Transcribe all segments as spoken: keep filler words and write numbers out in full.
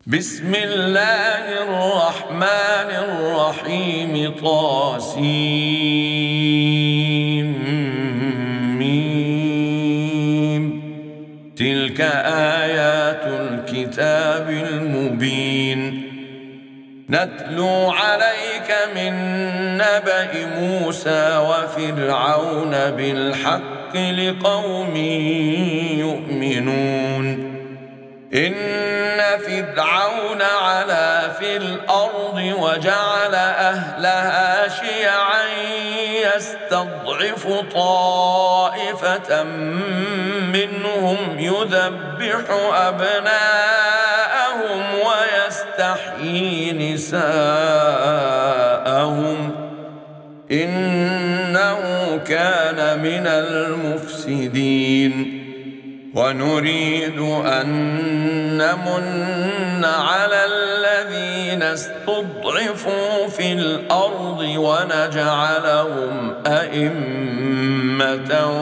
بسم الله الرحمن الرحيم طاسيم ميم. تلك آيات الكتاب المبين نتلو عليك من نبأ موسى وفرعون بالحق لقوم يؤمنون. إن فرعون علا في الأرض وجعل أهلها شيعا يستضعف طائفة منهم يذبح أبناءهم ويستحيي نساءهم إنه كان من المفسدين. ونريد أن نمن على الذين استضعفوا في الأرض ونجعلهم أئمة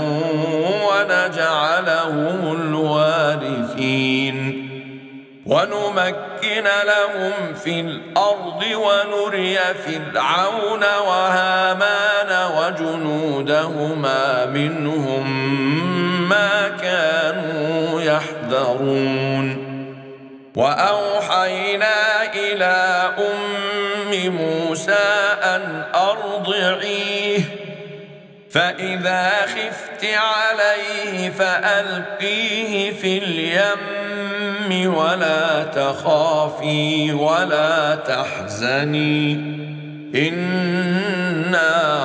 ونجعلهم الوارثين ونمكن لهم في الأرض ونري فرعون وهامان وجنودهما منهم ما كانوا يحذرون. وأوحينا إلى أم موسى أن أرضعيه فإذا خفت عليه فألقيه في اليم ولا تخافي ولا تحزني إنا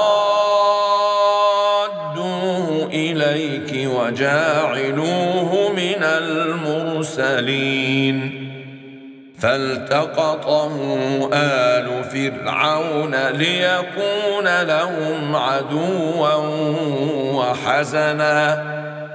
رادوه إليك وجاعلوه من المرسلين. فالتقطه آل فرعون ليكون لهم عدوا وحزنا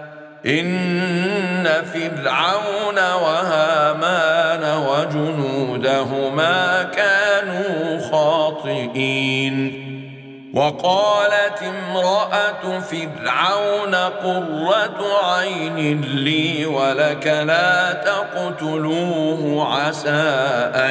إن فرعون وهامان وجنودهما كانوا خاطئين. وقالت امرأة فرعون قرة عين لي ولك لا تقتلوه عسى أن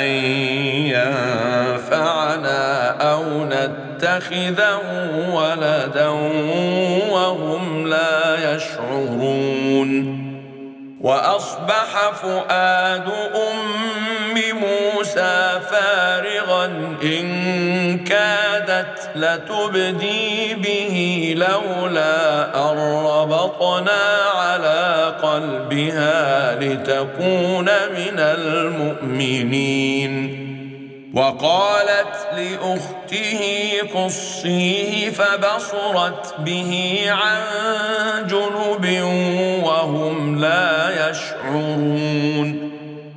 ينفعنا أو نتخذه ولدا وهم لا يشعرون. وأصبح فؤاد أم موسى فارغا إن كادت لتبدي به لولا أن ربطنا على قلبها لتكون من المؤمنين. وقالت لأخته قصيه فبصرت به عن جنب وهم لا يشعرون.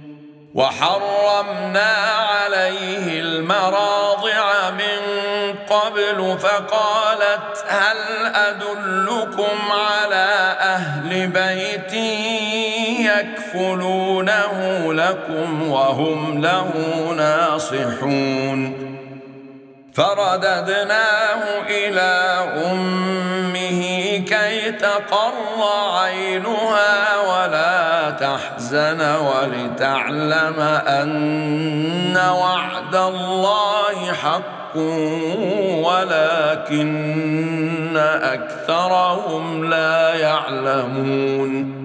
وحرمنا عليه المراضع من قبل فقالت هل أدلكم على أهل بيت يكفلونه لكم وهم له ناصحون. فرددناه إلى أمه كي تقر عينها ولا تحزن ولتعلم أن وعد الله حق ولكن أكثرهم لا يعلمون.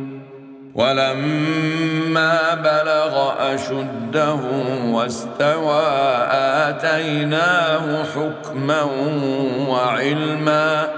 ولما بلغ أشده واستوى آتيناه حكما وعلما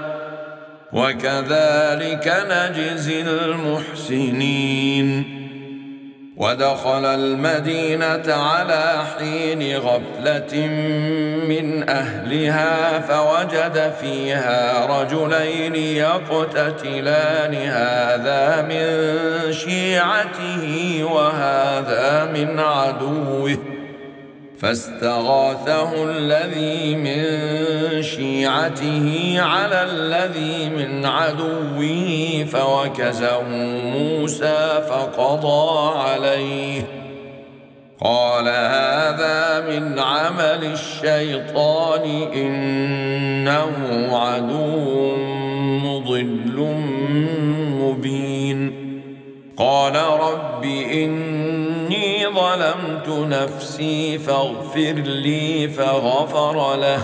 وكذلك نجزي المحسنين. ودخل المدينة على حين غفلة من أهلها فوجد فيها رجلين يقتتلان هذا من شيعته وهذا من عدوه فاستغاثه الذي من شيعته على الذي من عدوه فوكزه موسى فقضى عليه قال هذا من عمل الشيطان إنه عدو مضل مبين. قال رب إني ظلمت نفسي فاغفر لي فغفر له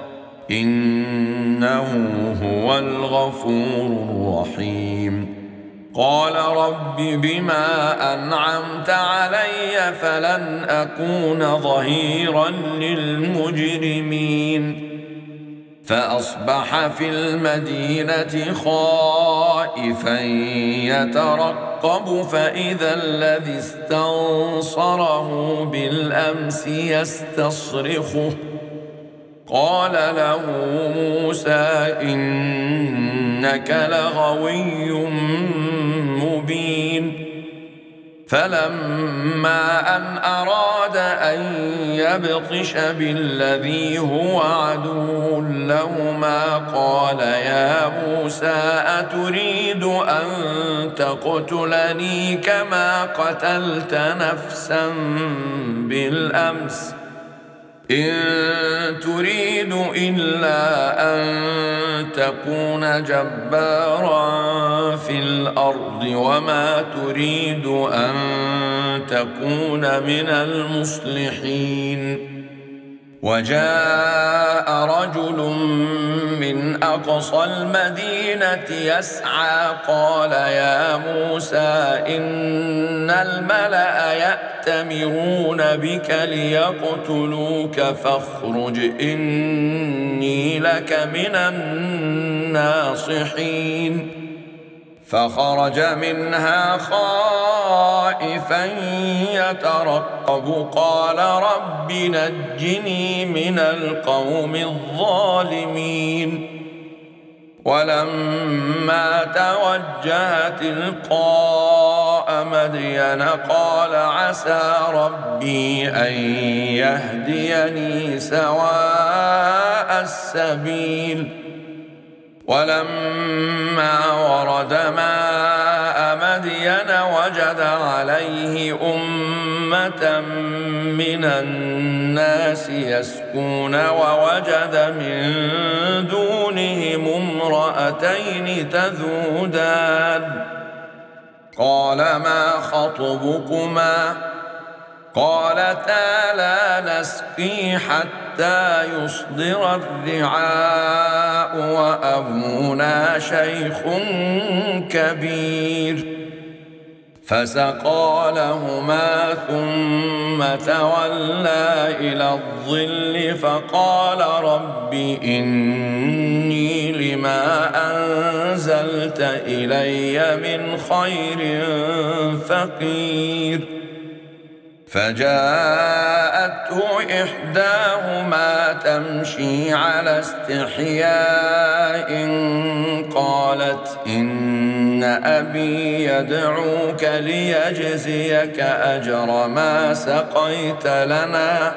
إنه هو الغفور الرحيم قال رب بما أنعمت علي فلن أكون ظهيرا للمجرمين فأصبح في المدينة خائفا يترقب فإذا الذي استنصره بالأمس يستصرخه قال له موسى إنك لغوي مبين فلما أن أراد أن يبطش بالذي هو عدو لهما قال يا موسى أتريد أن تقتلني كما قتلت نفسا بالأمس إن تريد إلا أن تكون جبارا في الأرض وما تريد أن تكون من المصلحين وجاء رجل من أقصى المدينة يسعى قال يا موسى إن الملأ يأتمرون بك ليقتلوك فاخرج إني لك من الناصحين فخرج منها خائفا يترقب قال رب نجني من القوم الظالمين ولما توجه تلقاء مدين قال عسى ربي أن يهديني سواء السبيل ولما ورد ماء مدين وجد عليه أمة من الناس يسكون ووجد من دونهم امرأتين تذودان قال ما خطبكما قالتا لا نسقي حتى يصدر الرعاء وأبونا شيخ كبير فسقى لهما ثم تولى إلى الظل فقال رب إني لما أنزلت إلي من خير فقير فجاءته إحداهما تمشي على استحياء قالت إن أبي يدعوك ليجزيك أجر ما سقيت لنا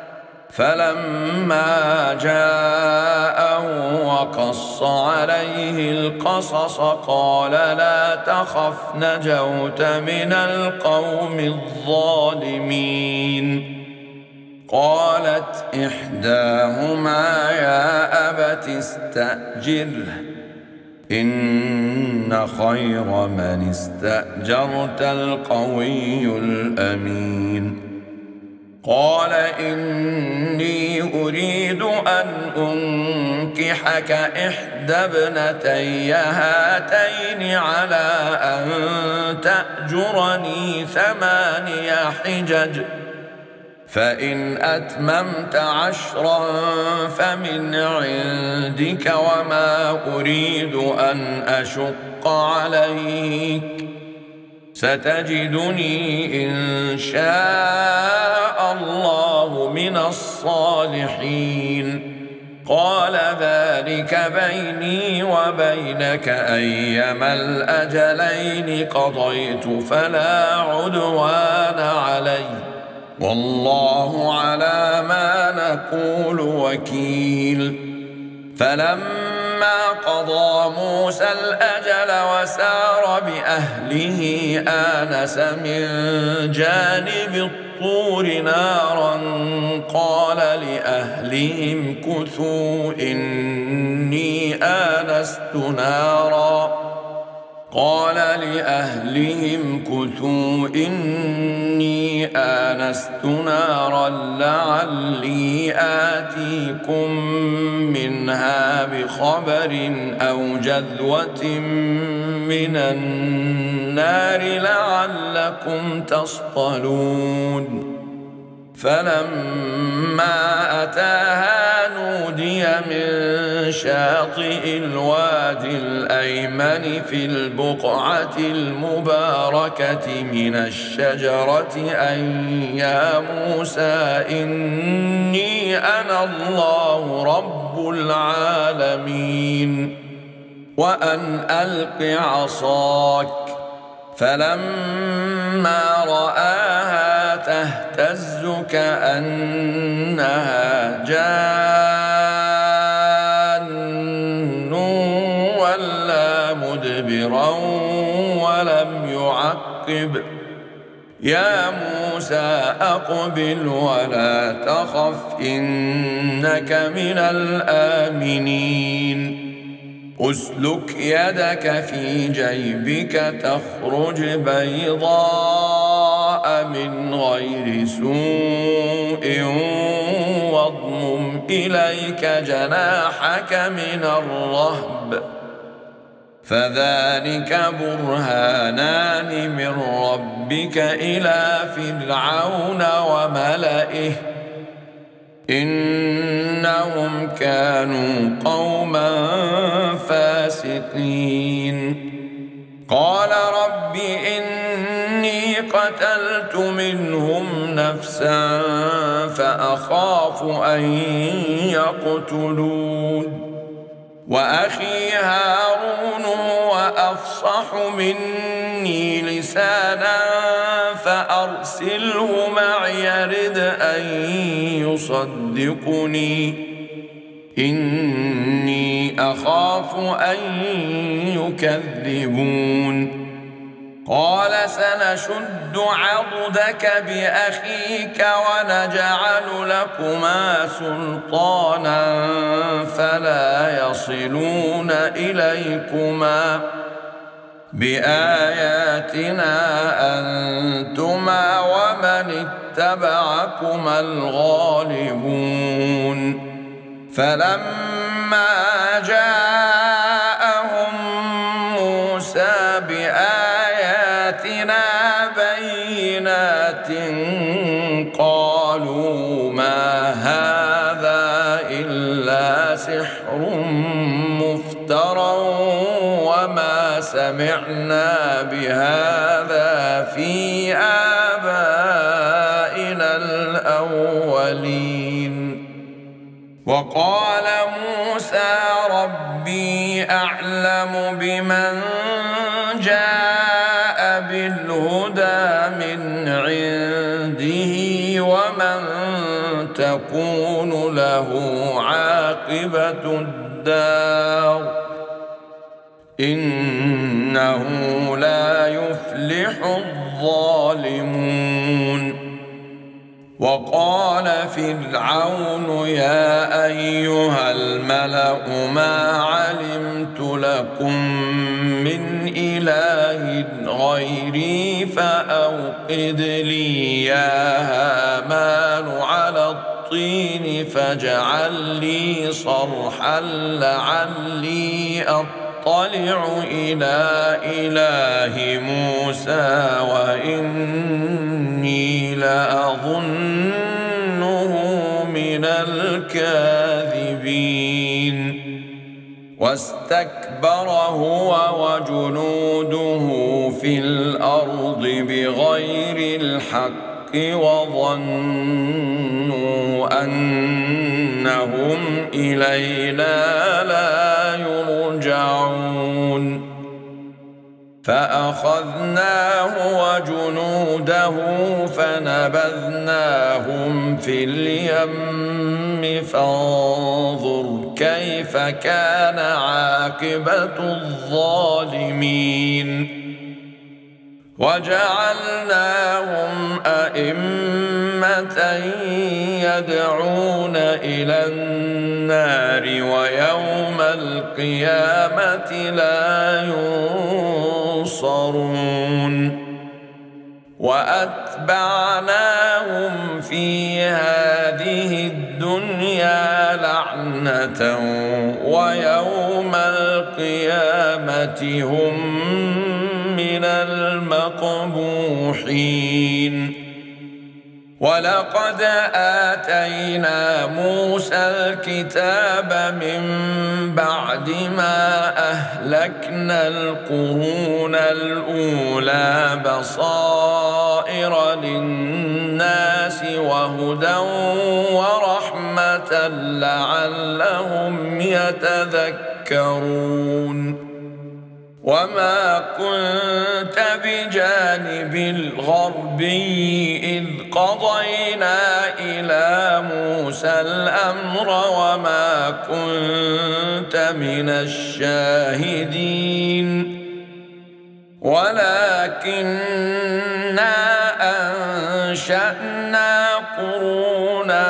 فلما جاءه وقص عليه القصص قال لا تخف نجوت من القوم الظالمين قالت إحداهما يا أبت استأجره إن خير من استأجرت القوي الأمين قال إني أريد أن أنكحك إحدى ابنتي هاتين على أن تأجرني ثماني حجج فإن أتممت عشرا فمن عندك وما أريد أن أشق عليك ستجدني إن شاء الله من الصالحين قال ذلك بيني وبينك أيما الأجلين قضيت فلا عدوان علي والله على ما نقول وكيل فلما قضى موسى الأجل وسار بأهله آنس من جانب الطور نارا قال لأهلهم كثوا إني آنست نارا قال لأهلهم كثوا إني آنست نارا لعلي آتيكم منها بخبر أو جذوة من النار لعلكم تصطلون فلما أتاها نودي من شاطئ الوادي الأيمن في البقعة المباركة من الشجرة أن يا موسى إني أنا الله رب العالمين وأن ألق عصاك فلما رآها تهتز كأنها جان ولا مدبرا ولم يعقب يا موسى أقبل ولا تخف إنك من الآمنين أسلك يدك في جيبك تخرج بيضاء من غير سوء واضمم إليك جناحك من الرهب فذلك برهانان من ربك إلى فرعون وملئه إنهم كانوا قوما فاسقين قال رب إني قتلت منهم نفسا فأخاف أن يقتلون وأخي هارون هو أفصح مني لسانا فأرسله معي يرد أن يصدقني إني أخاف أن يكذبون قال سنشد عضدك بأخيك ونجعل لكما سلطانا فلا يصلون إليكما بآياتنا أنتما ومن اتبعكما الغالبون فلما جاءهم موسى بآياتنا بينات قالوا ما هذا إلا سحر مفترى وما سمعنا بهذا في آبائنا الأولين وقال موسى ربي أعلم بمن جاء بالهدى من عنده ومن تكون له عاقبة الدار إنه لا يفلح الظالمون وقال فرعون يا أيها الملأ ما علمت لكم من إله غيري فأوقد لي يا هامان على الطين فاجعل لي صرحا لعلي أطلع إلى إله موسى وإني لأظنه من الكاذبين واستكبر هو وجنوده في الأرض بغير الحق وظنوا أنهم إلينا لا يرجعون فأخذناه وجنوده فنبذناهم في اليم فانظر كيف كان عاقبة الظالمين وجعلناهم أئمة يدعون إلى النار ويوم القيامة لا ينصرون وأتبعناهم في هذه الدنيا لعنة ويوم القيامة هم من المقبوحين ولقد آتينا موسى الكتاب من بعد ما أهلكنا القرون الأولى بصائر للناس وهدى ورحمة لعلهم يتذكرون وما كنت بجانب الغربي إذ قضينا إلى موسى الأمر وما كنت من الشاهدين ولكننا أنشأنا قرونا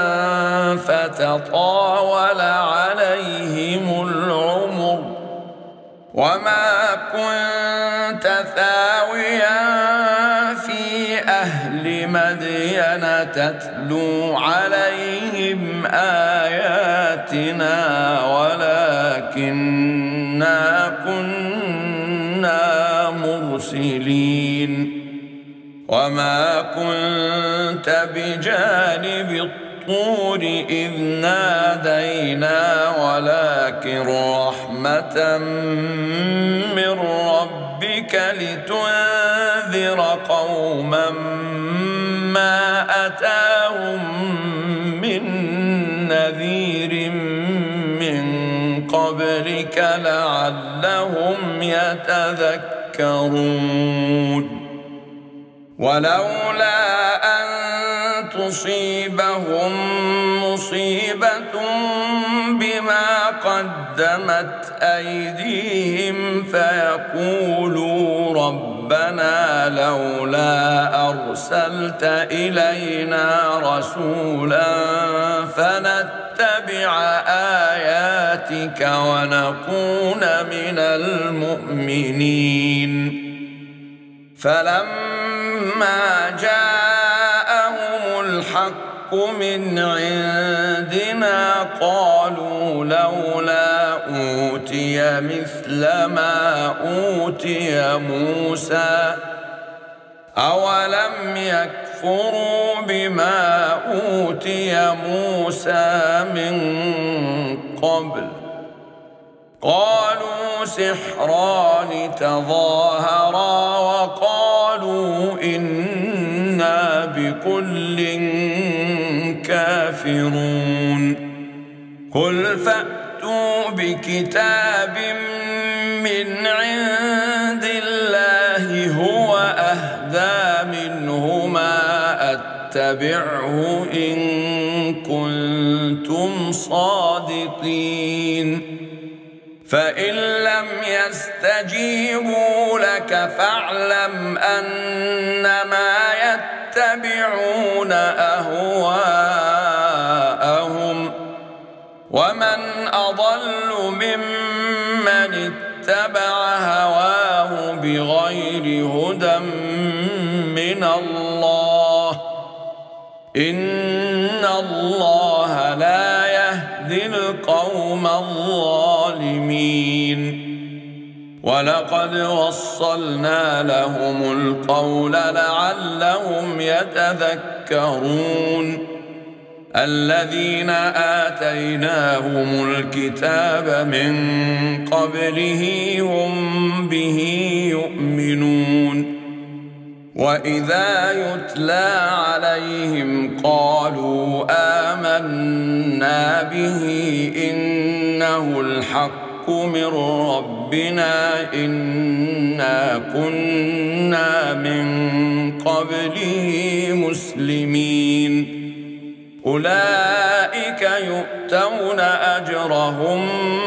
فتطاول عليهم العمر وما كنت ثاويا في أهل مدين تتلو عليهم آياتنا ولكننا كنا مرسلين وما كنت بجانب الطور إذ نادينا ولكن رحمة من ربك لتنذر قوما ما أتاهم من نذير من قبلك لعلهم يتذكرون ولولا أن تصيبهم مصيبة بما قدمت أيديهم فيقولوا ربنا لولا أرسلت إلينا رسولا فنتبع آياتك ونكون من المؤمنين فلما جاءهم الحق من عندنا قالوا لولا أوتي مثل ما أوتي موسى أولم يكفروا بما أوتي موسى من قبل قالوا سحران تظاهرا وقالوا إنا بكل كافرون قل فأتوا بكتاب من عند الله هو أهدى منهما أتبعه إن كنتم صادقين فإن لم يستجيبوا لك فاعلم أنما يتبعون أهواءهم ومن أضل ممن اتبع هواه بغير هدى من الله إن الله لا يهدي القوم الظالمين ولقد وصلنا لهم القول لعلهم يتذكرون الذين آتيناهم الكتاب من قبله هم به يؤمنون وإذا يتلى عليهم قالوا آمنا به إنه الحق من ربنا إنا كنا من قبله مسلمين أولئك يؤتون أجرهم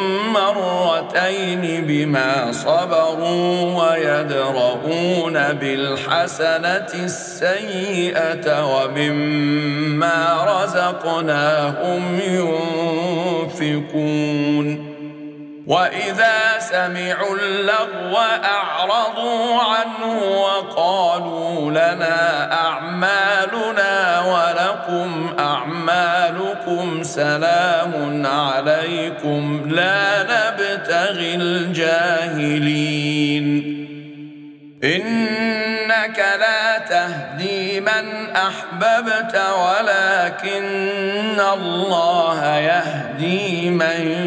مرتين بما صبروا ويدرؤون بالحسنة السيئة ومما رزقناهم ينفقون وإذا سمعوا اللغو أعرضوا عنه وقالوا لنا أعمالنا ولكم أعمالكم سلام عليكم لا نبتغي الجاهلين إنك لا تهدي من أحببت ولكن الله يهدي من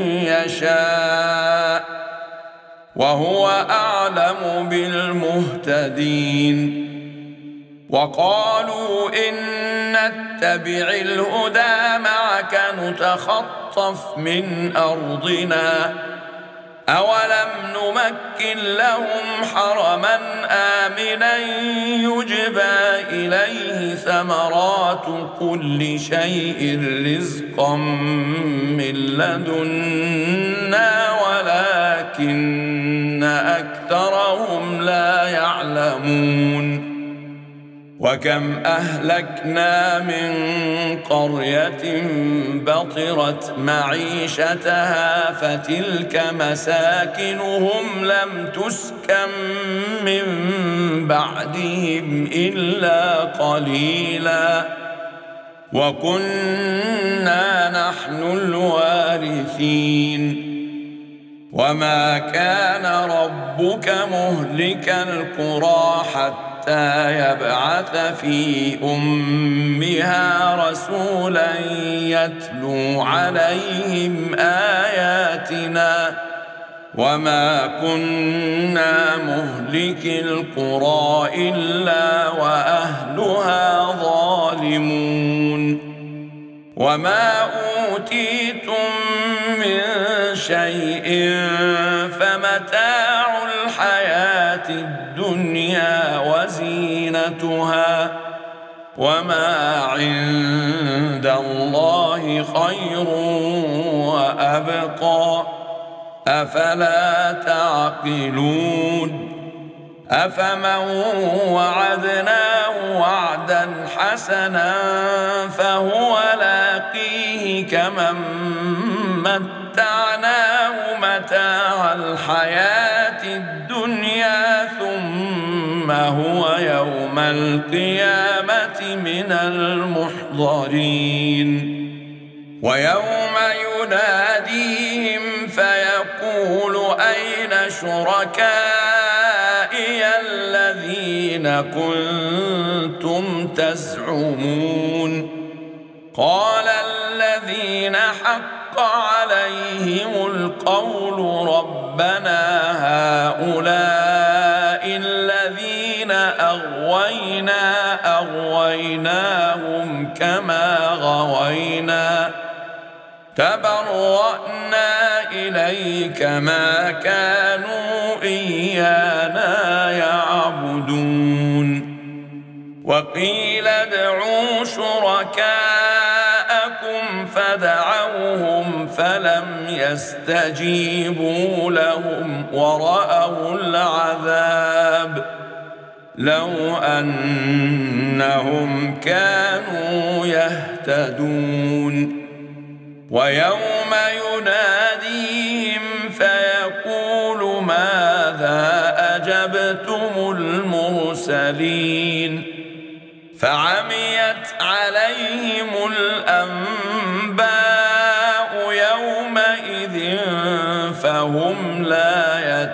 يشاء وهو أعلم بالمهتدين وقالوا إن نتبع الهدى معك نتخطف من أرضنا أولم نمكن لهم حرما آمنا يجبى إليه ثمرات كل شيء رزقا من لدنا ولكن أكثرهم لا يعلمون وكم أهلكنا من قرية بطرت معيشتها فتلك مساكنهم لم تسكن من بعدهم إلا قليلا وكنا نحن الوارثين وما كان ربك مهلك القرى حتى حتى يبعث في أمها رسولا يتلو عليهم آياتنا وما كنا مهلك القرى إلا وأهلها ظالمون وما أوتيتم من شيء فمتاع الحياة الدنيا وزينتها وما عند الله خير وأبقى أفلا تعقلون أفمن وعدناه وعدا حسنا فهو لاقيه كمن متعناه متاع الحياة الدنيا ثم هو يوم القيامة من المحضرين ويوم يناديهم فيقول أين شركائي الذين كنتم تزعمون قال الذين حق عليهم القول ربنا هؤلاء الذين أغوينا أغويناهم كما غوينا تبرأنا إليك ما كانوا إيانا يعبدون وقيل ادعوا شركاءكم فدعوهم فلم يستجيبوا لهم ورأوا العذاب لو أنهم كانوا يهتدون ويوم يناديهم فيقول ماذا أجبتم المرسلين فعميت عليهم الأنباء يومئذ فهم لا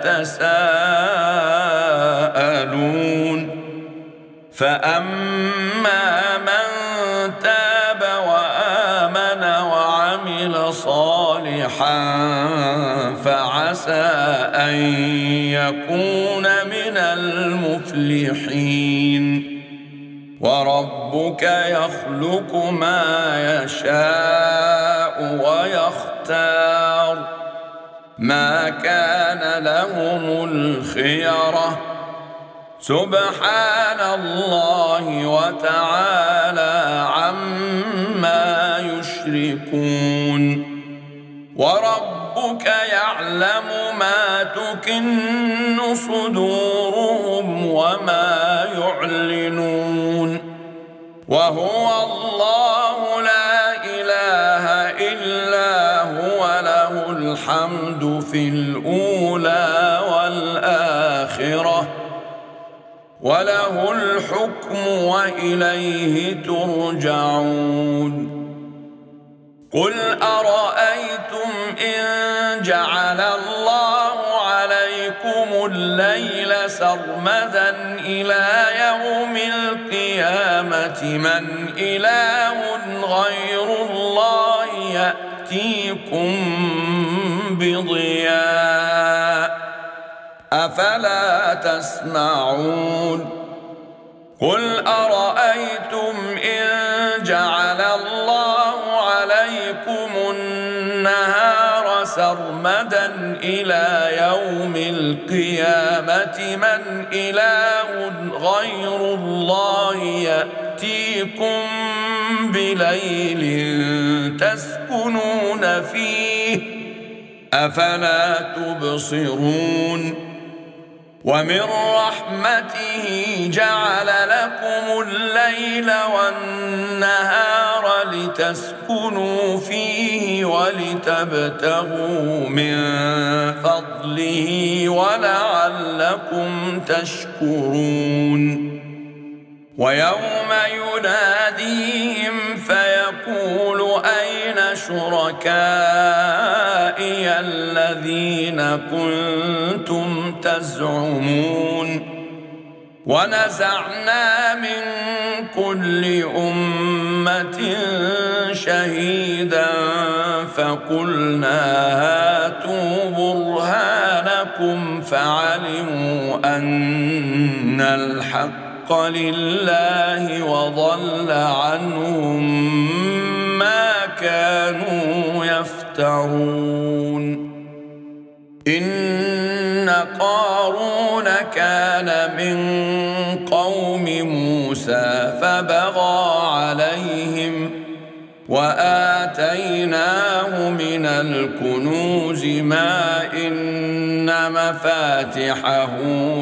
يتساءلون فأما من تاب وآمن وعمل صالحا فعسى أن يكون من المفلحين وربك يخلق ما يشاء ويختار ما كان لهم الخيرة سبحان الله وتعالى عما يشركون وربك يعلم ما تكن صدورهم وما يعلنون وهو الله لا إله إلا هو له الحمد في الأولى والآخرة وله الحكم وإليه ترجعون قل أرأيتم إن جعل الله عليكم الليل سرمدا إلى يوم القيامة من إله غير الله يأتيكم بضياء أفلا تسمعون قل أرأيتم إن جعل الله عليكم النهار سرمدا إلى يوم القيامة من إله غير الله يأتيكم بليل تسكنون فيه أفلا تبصرون ومن رحمته جعل لكم الليل والنهار لتسكنوا فيه ولتبتغوا من فضله ولعلكم تشكرون ويوم يناديهم فيقول أين شركائي الذين كنتم تزعمون ونزعنا من كل أمة شهيدا فقلنا هاتوا برهانكم فعلموا أن الحق لله وضل عنهم ما كانوا يفترون إن قارون كان من قوم موسى فبغى عليهم وآتيناه من الكنوز ما إن مفاتحه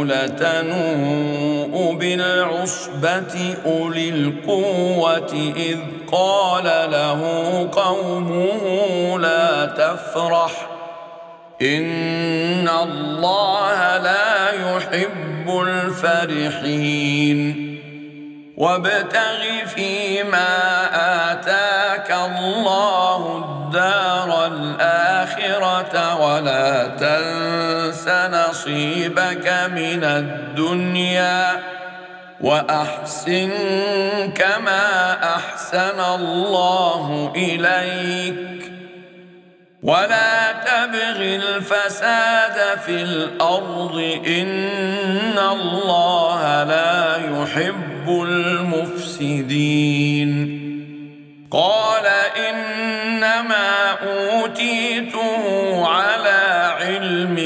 لتنوء بالعصبة أولي القوة إذ قال له قومه لا تفرح إن الله لا يحب الفرحين وابتغ فيما آتاك الله الدار الآخرة ولا تنس نصيبك من الدنيا وأحسن كما أحسن الله إليك ولا تبغ الفساد في الأرض إن الله لا يحب المفسدين قال إنما أوتيته على علم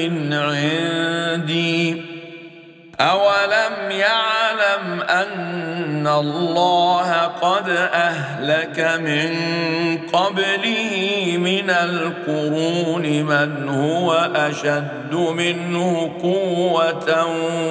عندي أولم يعلم أن الله قد أهلك من قبله من القرون من هو أشد منه قوة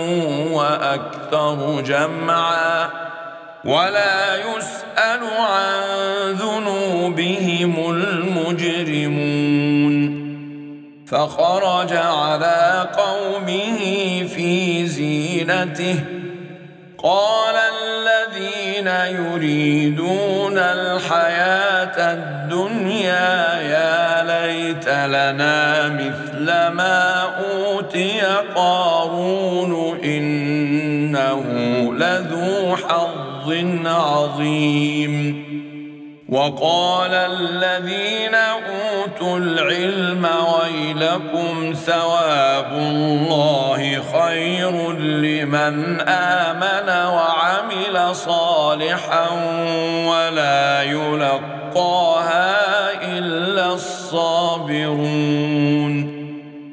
وأكثر جمعا ولا يسأل عن ذنوبهم المجرمون فخرج على قومه في زينته قال الذين يريدون الحياة الدنيا يا ليت لنا مثل ما أوتي قارون إنه لذو حظ عظيم وقال الذين أوتوا العلم ويلكم ثواب الله خير لمن آمن وعمل صالحا ولا يلقاها إلا الصابرون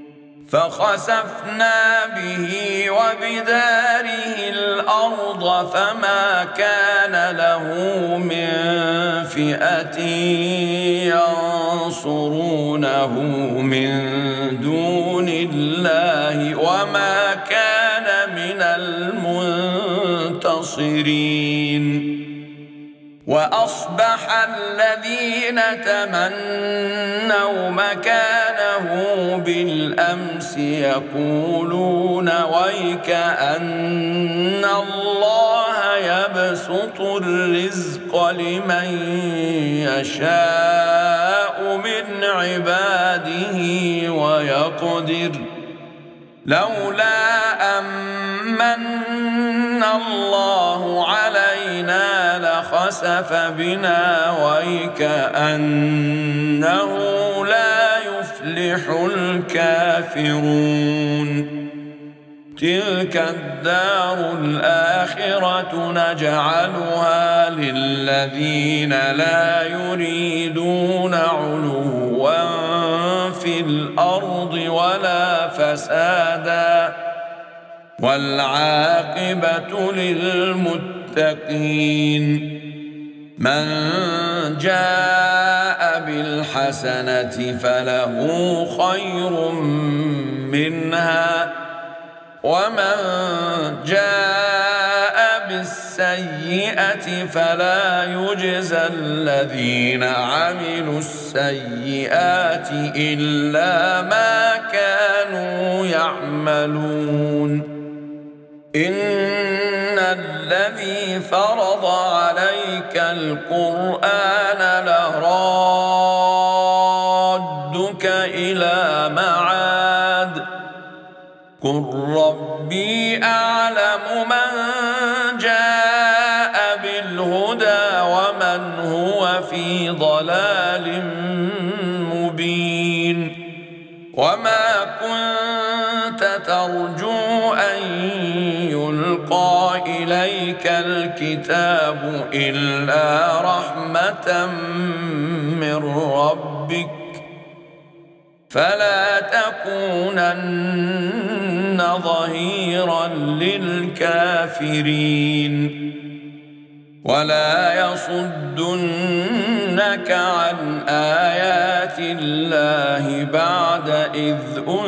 فخسفنا به وبداره الأرض فما كان له من فئة دونه من دون الله وما كان من المنتصرين. وأصبح الذين تمنوا مكانه بالأمس يقولون ويك أن الله يبسط الرزق لمن يشاء من عباده ويقدر لولا أمن الله علينا لخسف بنا ويكأنه لا يفلح الكافرون. تلك الدار الآخرة نجعلها للذين لا يريدون علوا في الأرض ولا فسادا والعاقبة للمتقين. من جاء بالحسنة فله خير منها ومن جاء بالسيئة فلا يجزى الذين عملوا السيئات إلا ما كانوا يعملون. إن الذي فرض عليك القرآن لرادك إلى معاد قل ربي أعلم من جاء بالهدى ومن هو في ضلال مبين. وما كنت ترجو أن يلقى إليك الكتاب إلا رحمة من ربك فلا تكونن ظهيرا للكافرين. ولا يصدنك عن آيات الله بعد إذ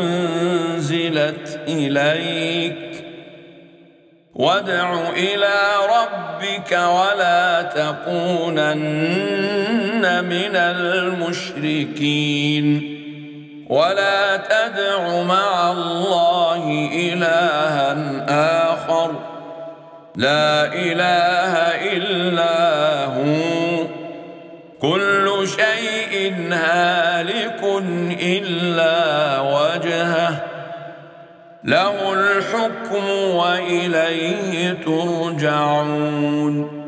أنزلت إليك وادع إلى ربك ولا تكونن من المشركين. ولا تدع مع الله إلها آخر لا إله إلا هو كل شيء هالك إلا وجهه له الحكم وإليه ترجعون.